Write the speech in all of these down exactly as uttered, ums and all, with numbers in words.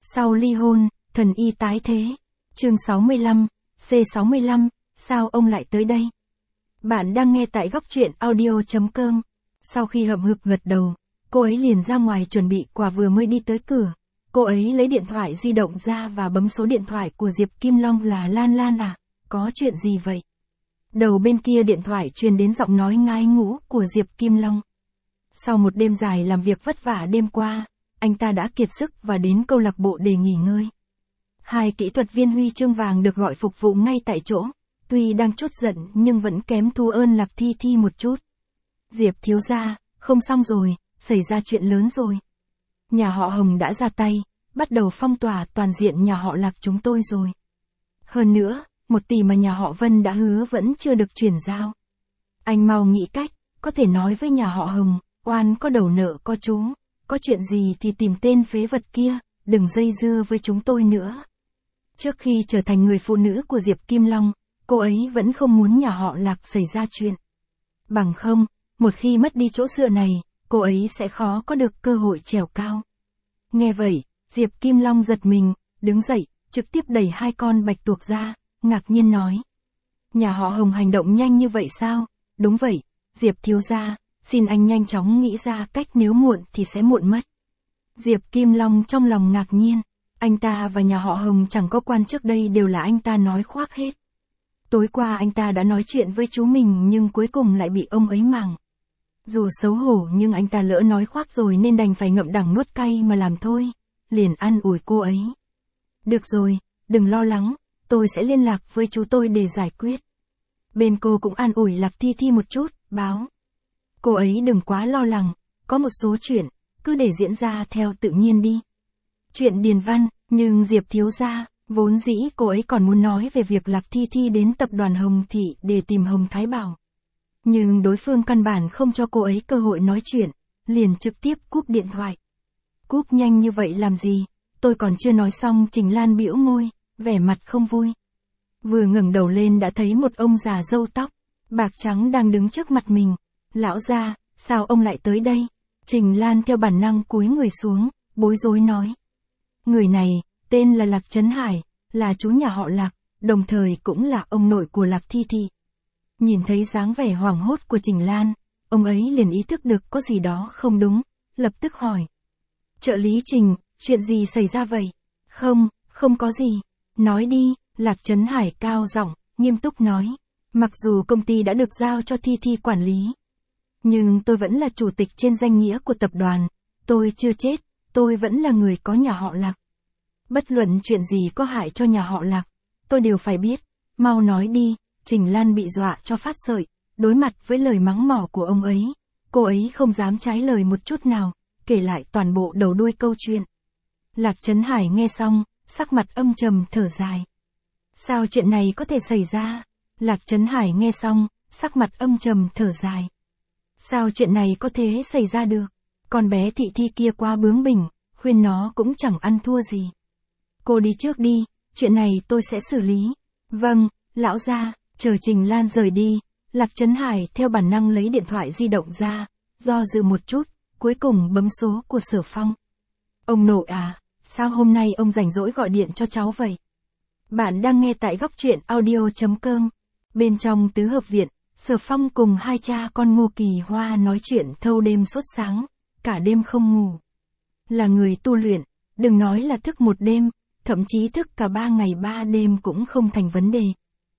Sau ly hôn, thần y tái thế. Chương sáu mươi lăm, C sáu mươi lăm, sao ông lại tới đây? Bạn đang nghe tại góc truyện audio chấm com. Sau khi hậm hực gật đầu, cô ấy liền ra ngoài chuẩn bị quà. Vừa mới đi tới cửa, cô ấy lấy điện thoại di động ra và bấm số điện thoại của Diệp Kim Long. Là Lan Lan à, có chuyện gì vậy? Đầu bên kia điện thoại truyền đến giọng nói ngai ngũ của Diệp Kim Long. Sau một đêm dài làm việc vất vả đêm qua, anh ta đã kiệt sức và đến câu lạc bộ để nghỉ ngơi. Hai kỹ thuật viên huy chương vàng được gọi phục vụ ngay tại chỗ, tuy đang trút giận nhưng vẫn kém thua ơn Lạc Thi Thi một chút. Diệp thiếu gia, không xong rồi, xảy ra chuyện lớn rồi. Nhà họ Hồng đã ra tay, bắt đầu phong tỏa toàn diện nhà họ Lạc chúng tôi rồi. Hơn nữa, một tỷ mà nhà họ Vân đã hứa vẫn chưa được chuyển giao. Anh mau nghĩ cách, có thể nói với nhà họ Hồng, oan có đầu nợ có chú, có chuyện gì thì tìm tên phế vật kia, đừng dây dưa với chúng tôi nữa. Trước khi trở thành người phụ nữ của Diệp Kim Long, cô ấy vẫn không muốn nhà họ Lạc xảy ra chuyện. Bằng không, một khi mất đi chỗ dựa này, cô ấy sẽ khó có được cơ hội trèo cao. Nghe vậy, Diệp Kim Long giật mình, đứng dậy, trực tiếp đẩy hai con bạch tuộc ra, ngạc nhiên nói. Nhà họ Hồng hành động nhanh như vậy sao? Đúng vậy, Diệp thiếu gia, xin anh nhanh chóng nghĩ ra cách, nếu muộn thì sẽ muộn mất. Diệp Kim Long trong lòng ngạc nhiên, anh ta và nhà họ Hồng chẳng có quan, trước đây đều là anh ta nói khoác hết. Tối qua anh ta đã nói chuyện với chú mình nhưng cuối cùng lại bị ông ấy màng. Dù xấu hổ nhưng anh ta lỡ nói khoác rồi nên đành phải ngậm đắng nuốt cay mà làm thôi, liền an ủi cô ấy. Được rồi, đừng lo lắng, tôi sẽ liên lạc với chú tôi để giải quyết. Bên cô cũng an ủi Lạc Thi Thi một chút, báo. Cô ấy đừng quá lo lắng, có một số chuyện, cứ để diễn ra theo tự nhiên đi. Chuyện điền văn, nhưng Diệp thiếu gia, vốn dĩ cô ấy còn muốn nói về việc Lạc Thi Thi đến tập đoàn Hồng Thị để tìm Hồng Thái Bảo. Nhưng đối phương căn bản không cho cô ấy cơ hội nói chuyện, liền trực tiếp cúp điện thoại. Cúp nhanh như vậy làm gì, tôi còn chưa nói xong. Trình Lan bĩu môi, vẻ mặt không vui. Vừa ngẩng đầu lên đã thấy một ông già râu tóc bạc trắng đang đứng trước mặt mình. Lão gia, sao ông lại tới đây? Trình Lan theo bản năng cúi người xuống, bối rối nói. Người này, tên là Lạc Trấn Hải, là chú nhà họ Lạc, đồng thời cũng là ông nội của Lạc Thi Thi. Nhìn thấy dáng vẻ hoảng hốt của Trình Lan, ông ấy liền ý thức được có gì đó không đúng, lập tức hỏi. Trợ lý Trình, chuyện gì xảy ra vậy? Không, không có gì. Nói đi, Lạc Trấn Hải cao giọng, nghiêm túc nói. Mặc dù công ty đã được giao cho Thi Thi quản lý, nhưng tôi vẫn là chủ tịch trên danh nghĩa của tập đoàn, tôi chưa chết, tôi vẫn là người có nhà họ Lạc. Bất luận chuyện gì có hại cho nhà họ Lạc, tôi đều phải biết, mau nói đi. Trình Lan bị dọa cho phát sợi, đối mặt với lời mắng mỏ của ông ấy, cô ấy không dám trái lời một chút nào, kể lại toàn bộ đầu đuôi câu chuyện. Lạc Trấn Hải nghe xong, sắc mặt âm trầm thở dài. Sao chuyện này có thể xảy ra? Lạc Trấn Hải nghe xong, sắc mặt âm trầm thở dài. Sao chuyện này có thể xảy ra được? Con bé Thị Thi kia quá bướng bỉnh, khuyên nó cũng chẳng ăn thua gì. Cô đi trước đi, chuyện này tôi sẽ xử lý. Vâng, lão gia. Chờ Trình Lan rời đi, Lạc Trấn Hải theo bản năng lấy điện thoại di động ra, do dự một chút, cuối cùng bấm số của Sở Phong. Ông nội à, sao hôm nay ông rảnh rỗi gọi điện cho cháu vậy? Bạn đang nghe tại góc truyện audio chấm com. Bên trong tứ hợp viện, Sở Phong cùng hai cha con Ngô Kỳ Hoa nói chuyện thâu đêm suốt sáng, cả đêm không ngủ. Là người tu luyện, đừng nói là thức một đêm, thậm chí thức cả ba ngày ba đêm cũng không thành vấn đề.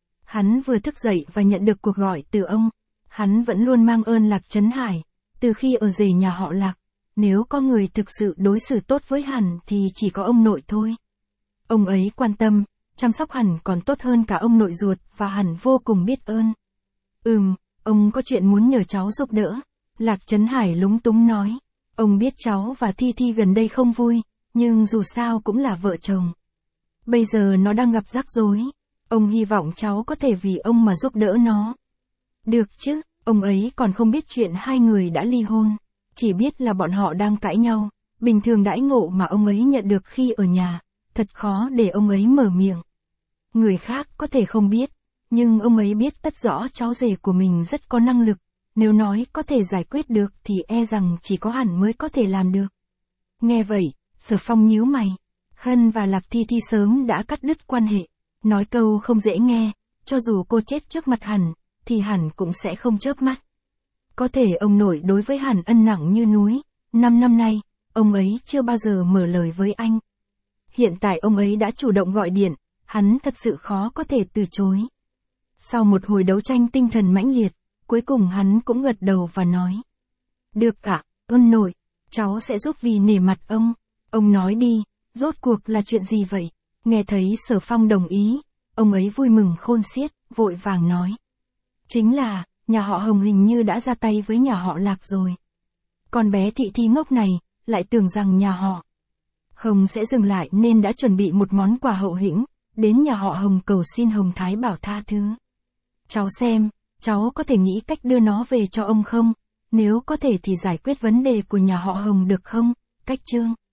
Hắn vừa thức dậy và nhận được cuộc gọi từ ông, hắn vẫn luôn mang ơn Lạc Trấn Hải, từ khi ở rể nhà họ Lạc, nếu có người thực sự đối xử tốt với hắn thì chỉ có ông nội thôi. Ông ấy quan tâm, chăm sóc hắn còn tốt hơn cả ông nội ruột và hắn vô cùng biết ơn. Ừm, ông có chuyện muốn nhờ cháu giúp đỡ. Lạc Trấn Hải lúng túng nói, ông biết cháu và Thi Thi gần đây không vui, nhưng dù sao cũng là vợ chồng. Bây giờ nó đang gặp rắc rối. Ông hy vọng cháu có thể vì ông mà giúp đỡ nó. Được chứ, ông ấy còn không biết chuyện hai người đã ly hôn, chỉ biết là bọn họ đang cãi nhau, bình thường đãi ngộ mà ông ấy nhận được khi ở nhà, thật khó để ông ấy mở miệng. Người khác có thể không biết, nhưng ông ấy biết tất rõ cháu rể của mình rất có năng lực, nếu nói có thể giải quyết được thì e rằng chỉ có hắn mới có thể làm được. Nghe vậy, Sở Phong nhíu mày. Khân và Lạc Thi Thi sớm đã cắt đứt quan hệ. Nói câu không dễ nghe, cho dù cô chết trước mặt Hẳn, thì Hẳn cũng sẽ không chớp mắt. Có thể ông nội đối với Hẳn ân nặng như núi, năm năm nay, ông ấy chưa bao giờ mở lời với anh. Hiện tại ông ấy đã chủ động gọi điện, hắn thật sự khó có thể từ chối. Sau một hồi đấu tranh tinh thần mãnh liệt, cuối cùng hắn cũng gật đầu và nói. Được ạ, ông nội, cháu sẽ giúp vì nể mặt ông. Ông nói đi, rốt cuộc là chuyện gì vậy? Nghe thấy Sở Phong đồng ý, ông ấy vui mừng khôn xiết, vội vàng nói. Chính là, nhà họ Hồng hình như đã ra tay với nhà họ Lạc rồi. Con bé Thị Thi ngốc này, lại tưởng rằng nhà họ Hồng sẽ dừng lại nên đã chuẩn bị một món quà hậu hĩnh, đến nhà họ Hồng cầu xin Hồng Thái Bảo tha thứ. Cháu xem, cháu có thể nghĩ cách đưa nó về cho ông không? Nếu có thể thì giải quyết vấn đề của nhà họ Hồng được không? Cách chương